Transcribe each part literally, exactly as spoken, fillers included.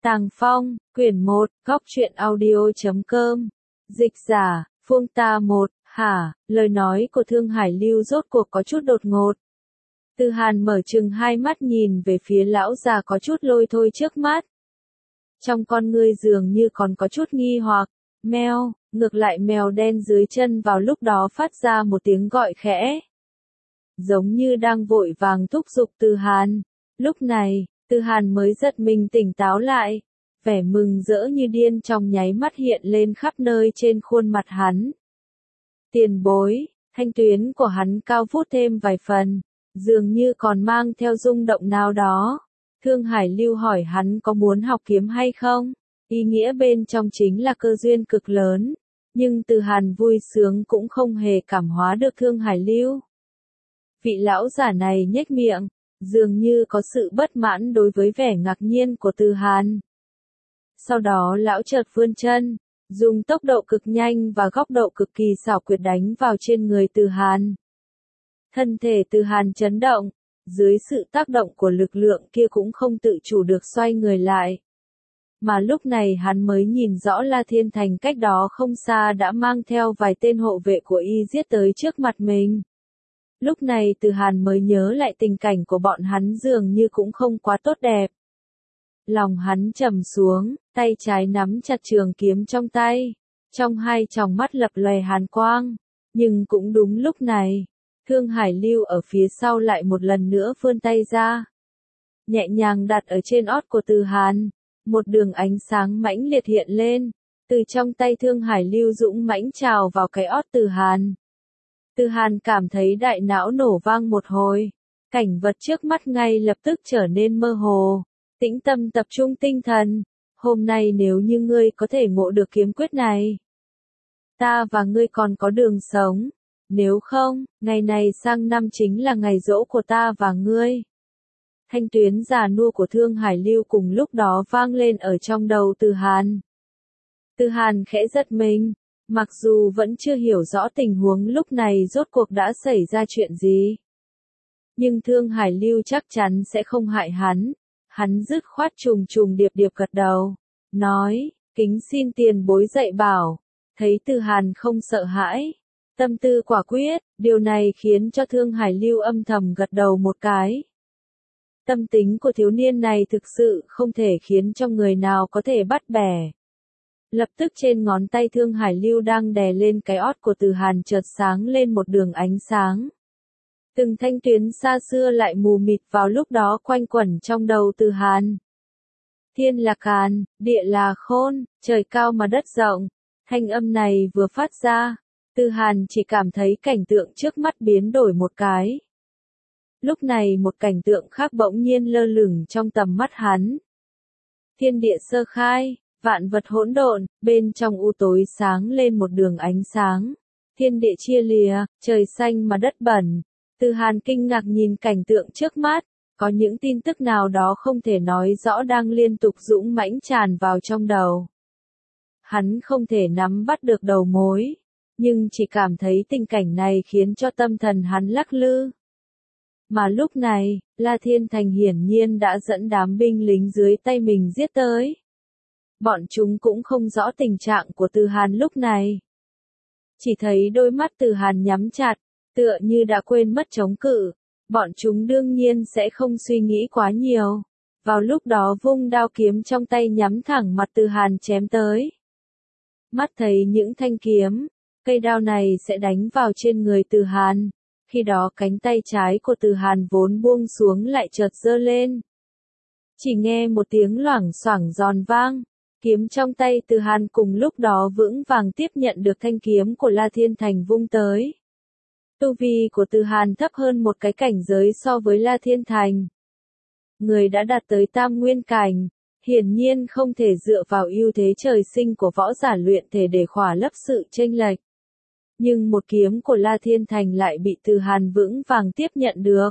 Tàng Phong, quyển một, góc truyện audio.com. Dịch giả, Phương Ta một, hả, lời nói của Thương Hải Lưu rốt cuộc có chút đột ngột. Từ Hàn mở trừng hai mắt nhìn về phía lão già có chút lôi thôi trước mắt. Trong con ngươi dường như còn có chút nghi hoặc, meo, ngược lại mèo đen dưới chân vào lúc đó phát ra một tiếng gọi khẽ. Giống như đang vội vàng thúc giục Từ Hàn. Lúc này, Từ Hàn mới giật mình tỉnh táo lại, vẻ mừng rỡ như điên trong nháy mắt hiện lên khắp nơi trên khuôn mặt hắn. Tiền bối, thanh tuyến của hắn cao vút thêm vài phần, dường như còn mang theo rung động nào đó. Thương Hải Lưu hỏi hắn có muốn học kiếm hay không, ý nghĩa bên trong chính là cơ duyên cực lớn, nhưng Từ Hàn vui sướng cũng không hề cảm hóa được Thương Hải Lưu. Vị lão giả này nhếch miệng, dường như có sự bất mãn đối với vẻ ngạc nhiên của Từ Hàn. Sau đó lão chợt vươn chân, dùng tốc độ cực nhanh và góc độ cực kỳ xảo quyệt đánh vào trên người Từ Hàn. Thân thể Từ Hàn chấn động, dưới sự tác động của lực lượng kia cũng không tự chủ được xoay người lại. Mà lúc này hắn mới nhìn rõ La Thiên Thành cách đó không xa đã mang theo vài tên hộ vệ của y giết tới trước mặt mình. Lúc này Từ Hàn mới nhớ lại tình cảnh của bọn hắn dường như cũng không quá tốt đẹp. Lòng hắn trầm xuống, tay trái nắm chặt trường kiếm trong tay, trong hai tròng mắt lập lòe hàn quang. Nhưng cũng đúng lúc này, Thương Hải Lưu ở phía sau lại một lần nữa vươn tay ra. Nhẹ nhàng đặt ở trên ót của Từ Hàn, một đường ánh sáng mãnh liệt hiện lên, từ trong tay Thương Hải Lưu dũng mãnh trào vào cái ót Từ Hàn. Từ Hàn cảm thấy đại não nổ vang một hồi, cảnh vật trước mắt ngay lập tức trở nên mơ hồ, tĩnh tâm tập trung tinh thần, hôm nay nếu như ngươi có thể ngộ được kiếm quyết này, ta và ngươi còn có đường sống, nếu không, ngày này sang năm chính là ngày giỗ của ta và ngươi. Thanh tuyến già nua của Thương Hải Lưu cùng lúc đó vang lên ở trong đầu Từ Hàn. Từ Hàn khẽ giật mình. Mặc dù vẫn chưa hiểu rõ tình huống lúc này rốt cuộc đã xảy ra chuyện gì. Nhưng Thương Hải Lưu chắc chắn sẽ không hại hắn. Hắn dứt khoát trùng trùng điệp điệp gật đầu. Nói, kính xin tiền bối dạy bảo. Thấy Từ Hàn không sợ hãi. Tâm tư quả quyết, điều này khiến cho Thương Hải Lưu âm thầm gật đầu một cái. Tâm tính của thiếu niên này thực sự không thể khiến cho người nào có thể bắt bẻ. Lập tức trên ngón tay Thương Hải Lưu đang đè lên cái ót của Từ Hàn chợt sáng lên một đường ánh sáng. Từng thanh tuyến xa xưa lại mù mịt vào lúc đó quanh quẩn trong đầu Từ Hàn. Thiên là càn, địa là khôn, trời cao mà đất rộng. Thanh âm này vừa phát ra, Từ Hàn chỉ cảm thấy cảnh tượng trước mắt biến đổi một cái. Lúc này một cảnh tượng khác bỗng nhiên lơ lửng trong tầm mắt hắn. Thiên địa sơ khai. Vạn vật hỗn độn, bên trong u tối sáng lên một đường ánh sáng. Thiên địa chia lìa, trời xanh mà đất bẩn. Từ Hàn kinh ngạc nhìn cảnh tượng trước mắt, có những tin tức nào đó không thể nói rõ đang liên tục dũng mãnh tràn vào trong đầu. Hắn không thể nắm bắt được đầu mối, nhưng chỉ cảm thấy tình cảnh này khiến cho tâm thần hắn lắc lư. Mà lúc này, La Thiên Thành hiển nhiên đã dẫn đám binh lính dưới tay mình giết tới. Bọn chúng cũng không rõ tình trạng của Từ Hàn lúc này. Chỉ thấy đôi mắt Từ Hàn nhắm chặt, tựa như đã quên mất chống cự. Bọn chúng đương nhiên sẽ không suy nghĩ quá nhiều. Vào lúc đó vung đao kiếm trong tay nhắm thẳng mặt Từ Hàn chém tới. Mắt thấy những thanh kiếm, cây đao này sẽ đánh vào trên người Từ Hàn. Khi đó cánh tay trái của Từ Hàn vốn buông xuống lại chợt giơ lên. Chỉ nghe một tiếng loảng xoảng giòn vang. Kiếm trong tay Từ Hàn cùng lúc đó vững vàng tiếp nhận được thanh kiếm của La Thiên Thành vung tới. Tu vi của Từ Hàn thấp hơn một cái cảnh giới so với La Thiên Thành. Người đã đạt tới tam nguyên cảnh, hiển nhiên không thể dựa vào ưu thế trời sinh của võ giả luyện thể để khỏa lấp sự chênh lệch. Nhưng một kiếm của La Thiên Thành lại bị Từ Hàn vững vàng tiếp nhận được.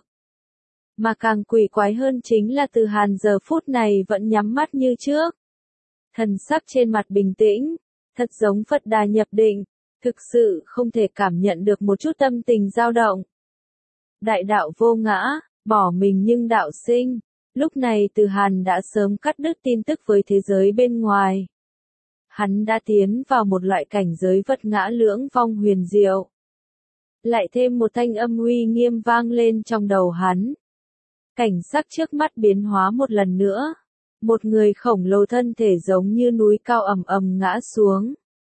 Mà càng quỷ quái hơn chính là Từ Hàn giờ phút này vẫn nhắm mắt như trước. Thần sắc trên mặt bình tĩnh, thật giống Phật Đà nhập định, thực sự không thể cảm nhận được một chút tâm tình dao động. Đại đạo vô ngã, bỏ mình nhưng đạo sinh, Lúc này Từ Hàn đã sớm cắt đứt tin tức với thế giới bên ngoài. Hắn đã tiến vào một loại cảnh giới vật ngã lưỡng vong huyền diệu. Lại thêm một thanh âm uy nghiêm vang lên trong đầu hắn. Cảnh sắc trước mắt biến hóa một lần nữa. Một người khổng lồ thân thể giống như núi cao ầm ầm ngã xuống.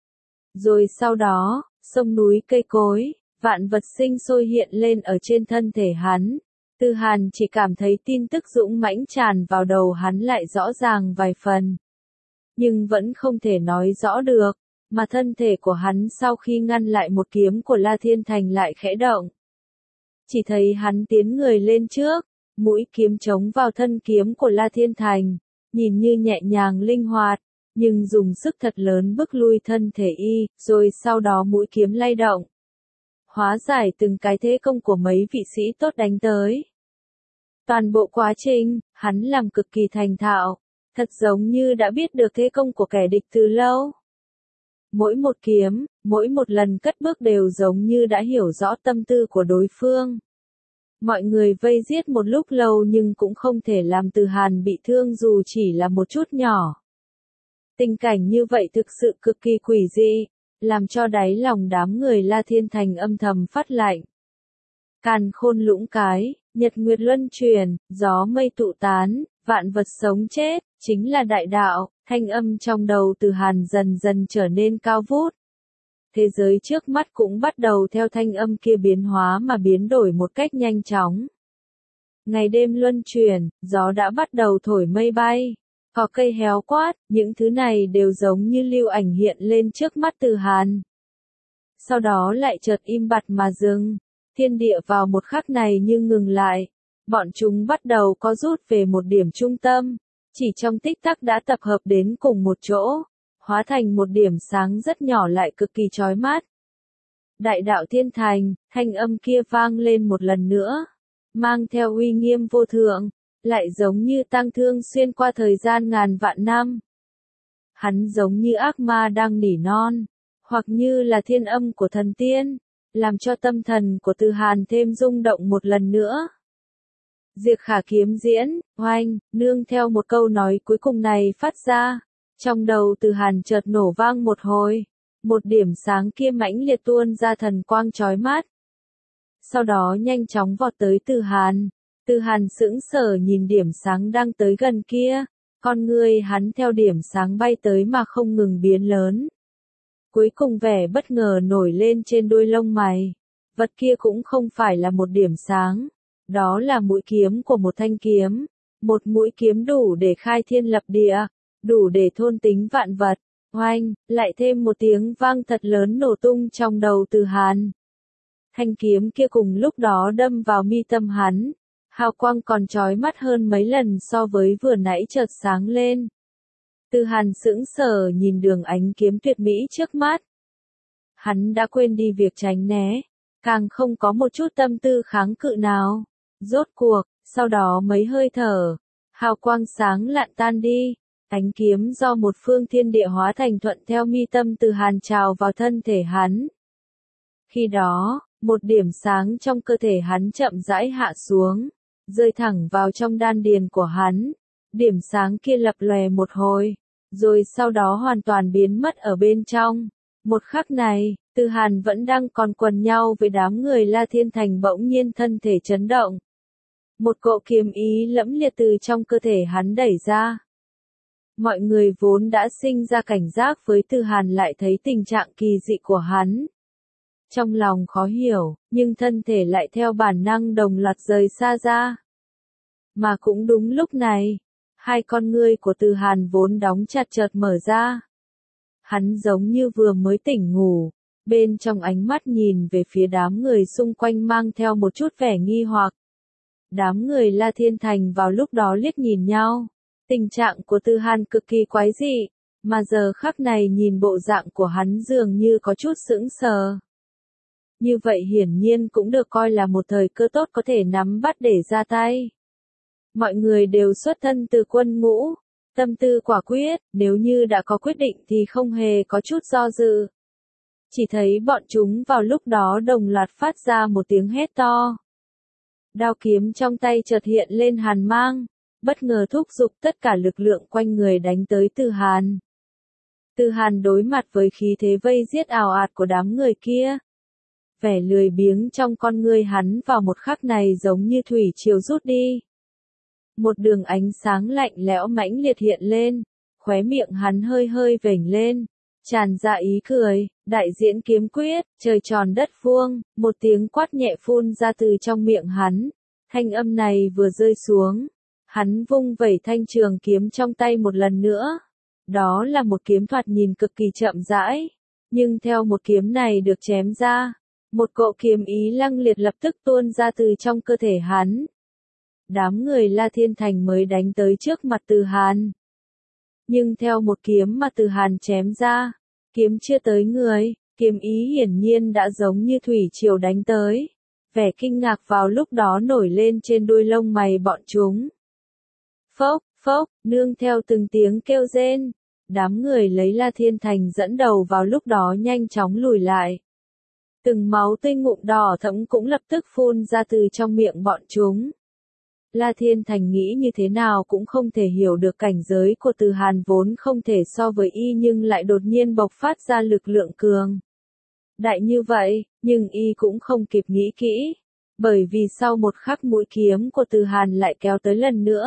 Rồi sau đó, sông núi cây cối, vạn vật sinh sôi hiện lên ở trên thân thể hắn. Từ Hàn chỉ cảm thấy tin tức dũng mãnh tràn vào đầu hắn lại rõ ràng vài phần. Nhưng vẫn không thể nói rõ được, mà thân thể của hắn sau khi ngăn lại một kiếm của La Thiên Thành lại khẽ động. Chỉ thấy hắn tiến người lên trước, mũi kiếm chống vào thân kiếm của La Thiên Thành, nhìn như nhẹ nhàng linh hoạt, nhưng dùng sức thật lớn bức lui thân thể y, rồi sau đó mũi kiếm lay động. Hóa giải từng cái thế công của mấy vị sĩ tốt đánh tới. Toàn bộ quá trình, hắn làm cực kỳ thành thạo, thật giống như đã biết được thế công của kẻ địch từ lâu. Mỗi một kiếm, mỗi một lần cất bước đều giống như đã hiểu rõ tâm tư của đối phương. Mọi người vây giết một lúc lâu nhưng cũng không thể làm Từ Hàn bị thương dù chỉ là một chút nhỏ. Tình cảnh như vậy thực sự cực kỳ quỷ dị, làm cho đáy lòng đám người La Thiên Thành âm thầm phát lạnh. Càn khôn lũng cái, nhật nguyệt luân chuyển, gió mây tụ tán, vạn vật sống chết, chính là đại đạo, thanh âm trong đầu Từ Hàn dần dần trở nên cao vút. Thế giới trước mắt cũng bắt đầu theo thanh âm kia biến hóa mà biến đổi một cách nhanh chóng. Ngày đêm luân chuyển, gió đã bắt đầu thổi mây bay, cỏ cây héo quát, những thứ này đều giống như lưu ảnh hiện lên trước mắt Từ Hàn. Sau đó lại chợt im bặt mà dừng, thiên địa vào một khắc này như ngừng lại, bọn chúng bắt đầu có rút về một điểm trung tâm, chỉ trong tích tắc đã tập hợp đến cùng một chỗ, hóa thành một điểm sáng rất nhỏ lại cực kỳ chói mắt. Đại đạo thiên thành, thanh âm kia vang lên một lần nữa, mang theo uy nghiêm vô thượng, lại giống như tang thương xuyên qua thời gian ngàn vạn năm. Hắn giống như ác ma đang nỉ non, hoặc như là thiên âm của thần tiên, làm cho tâm thần của Từ Hàn thêm rung động một lần nữa. Diệt Khả kiếm diễn, oanh, nương theo một câu nói cuối cùng này phát ra, trong đầu Từ Hàn chợt nổ vang một hồi, một điểm sáng kia mãnh liệt tuôn ra thần quang chói mắt. Sau đó nhanh chóng vọt tới Từ Hàn, Từ Hàn sững sờ nhìn điểm sáng đang tới gần kia, con người hắn theo điểm sáng bay tới mà không ngừng biến lớn. Cuối cùng vẻ bất ngờ nổi lên trên đuôi lông mày, vật kia cũng không phải là một điểm sáng, đó là mũi kiếm của một thanh kiếm, một mũi kiếm đủ để khai thiên lập địa, đủ để thôn tính vạn vật. Oanh, lại thêm một tiếng vang thật lớn nổ tung trong đầu Từ Hàn. Thanh kiếm kia cùng lúc đó đâm vào mi tâm hắn, hào quang còn chói mắt hơn mấy lần so với vừa nãy chợt sáng lên. Từ Hàn sững sờ nhìn đường ánh kiếm tuyệt mỹ trước mắt. Hắn đã quên đi việc tránh né, càng không có một chút tâm tư kháng cự nào. Rốt cuộc, sau đó mấy hơi thở, hào quang sáng lặn tan đi, ánh kiếm do một phương thiên địa hóa thành thuận theo mi tâm Từ Hàn trào vào thân thể hắn. Khi đó, một điểm sáng trong cơ thể hắn chậm rãi hạ xuống, rơi thẳng vào trong đan điền của hắn. Điểm sáng kia lập lòe một hồi, rồi sau đó hoàn toàn biến mất ở bên trong. Một khắc này, Từ Hàn vẫn đang còn quần nhau với đám người La Thiên Thành bỗng nhiên thân thể chấn động. Một cỗ kiếm ý lẫm liệt từ trong cơ thể hắn đẩy ra. Mọi người vốn đã sinh ra cảnh giác với Từ Hàn lại thấy tình trạng kỳ dị của hắn. Trong lòng khó hiểu, nhưng thân thể lại theo bản năng đồng loạt rời xa ra. Mà cũng đúng lúc này, hai con ngươi của Từ Hàn vốn đóng chặt chợt mở ra. Hắn giống như vừa mới tỉnh ngủ, bên trong ánh mắt nhìn về phía đám người xung quanh mang theo một chút vẻ nghi hoặc. Đám người La Thiên Thành vào lúc đó liếc nhìn nhau. Tình trạng của Từ Hàn cực kỳ quái dị, mà giờ khắc này nhìn bộ dạng của hắn dường như có chút sững sờ. Như vậy hiển nhiên cũng được coi là một thời cơ tốt có thể nắm bắt để ra tay. Mọi người đều xuất thân từ quân ngũ, tâm tư quả quyết, nếu như đã có quyết định thì không hề có chút do dự. Chỉ thấy bọn chúng vào lúc đó đồng loạt phát ra một tiếng hét to. Đao kiếm trong tay chợt hiện lên hàn mang, bất ngờ thúc giục tất cả lực lượng quanh người đánh tới Từ Hàn. Từ Hàn đối mặt với khí thế vây giết ào ạt của đám người kia. Vẻ lười biếng trong con ngươi hắn vào một khắc này giống như thủy triều rút đi. Một đường ánh sáng lạnh lẽo mãnh liệt hiện lên, khóe miệng hắn hơi hơi vểnh lên, tràn ra ý cười, đại diễn kiếm quyết, trời tròn đất vuông, một tiếng quát nhẹ phun ra từ trong miệng hắn. Thanh âm này vừa rơi xuống, hắn vung vẩy thanh trường kiếm trong tay một lần nữa. Đó là một kiếm thoạt nhìn cực kỳ chậm rãi, nhưng theo một kiếm này được chém ra, một cỗ kiếm ý lăng liệt lập tức tuôn ra từ trong cơ thể hắn. Đám người La Thiên Thành mới đánh tới trước mặt Từ Hàn. Nhưng theo một kiếm mà Từ Hàn chém ra, kiếm chưa tới người, kiếm ý hiển nhiên đã giống như thủy triều đánh tới. Vẻ kinh ngạc vào lúc đó nổi lên trên đuôi lông mày bọn chúng. Phốc, phốc, nương theo từng tiếng kêu rên, đám người lấy La Thiên Thành dẫn đầu vào lúc đó nhanh chóng lùi lại. Từng máu tươi ngụm đỏ thẫm cũng lập tức phun ra từ trong miệng bọn chúng. La Thiên Thành nghĩ như thế nào cũng không thể hiểu được cảnh giới của Từ Hàn vốn không thể so với y nhưng lại đột nhiên bộc phát ra lực lượng cường đại như vậy, nhưng y cũng không kịp nghĩ kỹ, bởi vì sau một khắc mũi kiếm của Từ Hàn lại kéo tới lần nữa.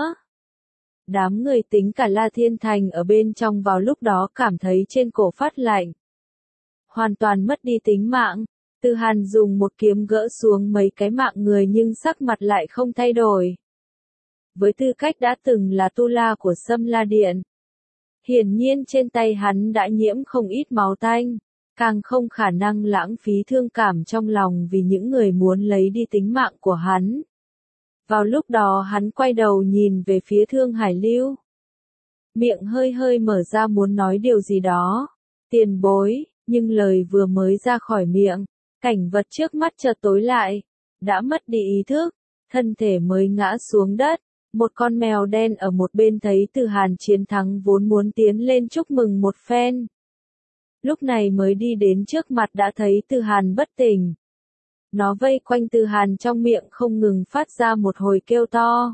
Đám người tính cả La Thiên Thành ở bên trong vào lúc đó cảm thấy trên cổ phát lạnh. Hoàn toàn mất đi tính mạng, Từ Hàn dùng một kiếm gỡ xuống mấy cái mạng người nhưng sắc mặt lại không thay đổi. Với tư cách đã từng là tu la của Sâm La Điện, hiển nhiên trên tay hắn đã nhiễm không ít máu tanh, càng không khả năng lãng phí thương cảm trong lòng vì những người muốn lấy đi tính mạng của hắn. Vào lúc đó hắn quay đầu nhìn về phía Thương Hải Lưu. Miệng hơi hơi mở ra muốn nói điều gì đó. Tiền bối, nhưng lời vừa mới ra khỏi miệng, cảnh vật trước mắt chợt tối lại, đã mất đi ý thức, thân thể mới ngã xuống đất. Một con mèo đen ở một bên thấy Từ Hàn chiến thắng vốn muốn tiến lên chúc mừng một phen. Lúc này mới đi đến trước mặt đã thấy Từ Hàn bất tỉnh. Nó vây quanh Từ Hàn trong miệng không ngừng phát ra một hồi kêu to.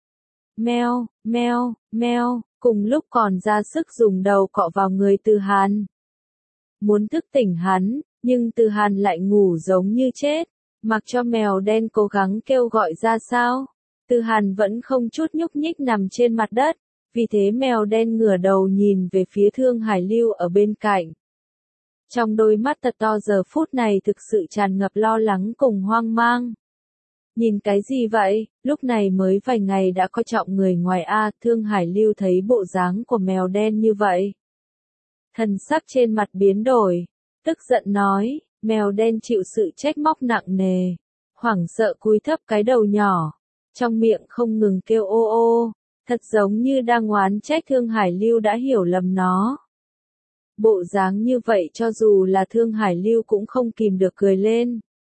Meo, meo, meo, cùng lúc còn ra sức dùng đầu cọ vào người Từ Hàn. Muốn thức tỉnh hắn, nhưng Từ Hàn lại ngủ giống như chết, mặc cho mèo đen cố gắng kêu gọi ra sao. Từ Hàn vẫn không chút nhúc nhích nằm trên mặt đất, vì thế mèo đen ngửa đầu nhìn về phía Thương Hải Lưu ở bên cạnh. Trong đôi mắt thật to giờ phút này thực sự tràn ngập lo lắng cùng hoang mang. Nhìn cái gì vậy, lúc này mới vài ngày đã coi trọng người ngoài a. Thương Hải Lưu thấy bộ dáng của mèo đen như vậy. Thần sắc trên mặt biến đổi, tức giận nói, mèo đen chịu sự trách móc nặng nề, hoảng sợ cúi thấp cái đầu nhỏ, trong miệng không ngừng kêu ô ô, thật giống như đang oán trách Thương Hải Lưu đã hiểu lầm nó. Bộ dáng như vậy cho dù là Thương Hải Lưu cũng không kìm được cười lên.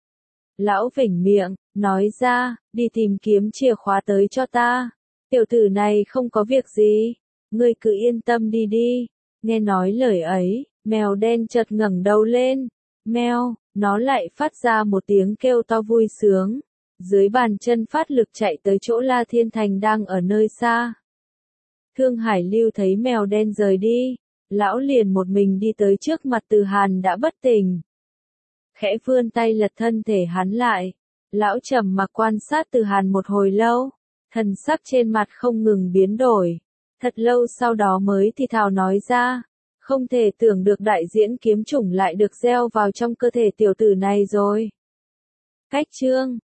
Lão vểnh miệng, nói ra, đi tìm kiếm chìa khóa tới cho ta. Tiểu tử này không có việc gì, ngươi cứ yên tâm đi đi. Nghe nói lời ấy, mèo đen chợt ngẩng đầu lên. Meo, nó lại phát ra một tiếng kêu to vui sướng. Dưới bàn chân phát lực chạy tới chỗ La Thiên Thành đang ở nơi xa. Thương Hải Lưu thấy mèo đen rời đi, lão liền một mình đi tới trước mặt Từ Hàn đã bất tỉnh. Khẽ vươn tay lật thân thể hắn lại, lão trầm mặc quan sát Từ Hàn một hồi lâu, thần sắc trên mặt không ngừng biến đổi. Thật lâu sau đó mới thì thào nói ra, không thể tưởng được đại diễn kiếm chủng lại được gieo vào trong cơ thể tiểu tử này rồi. Cách chương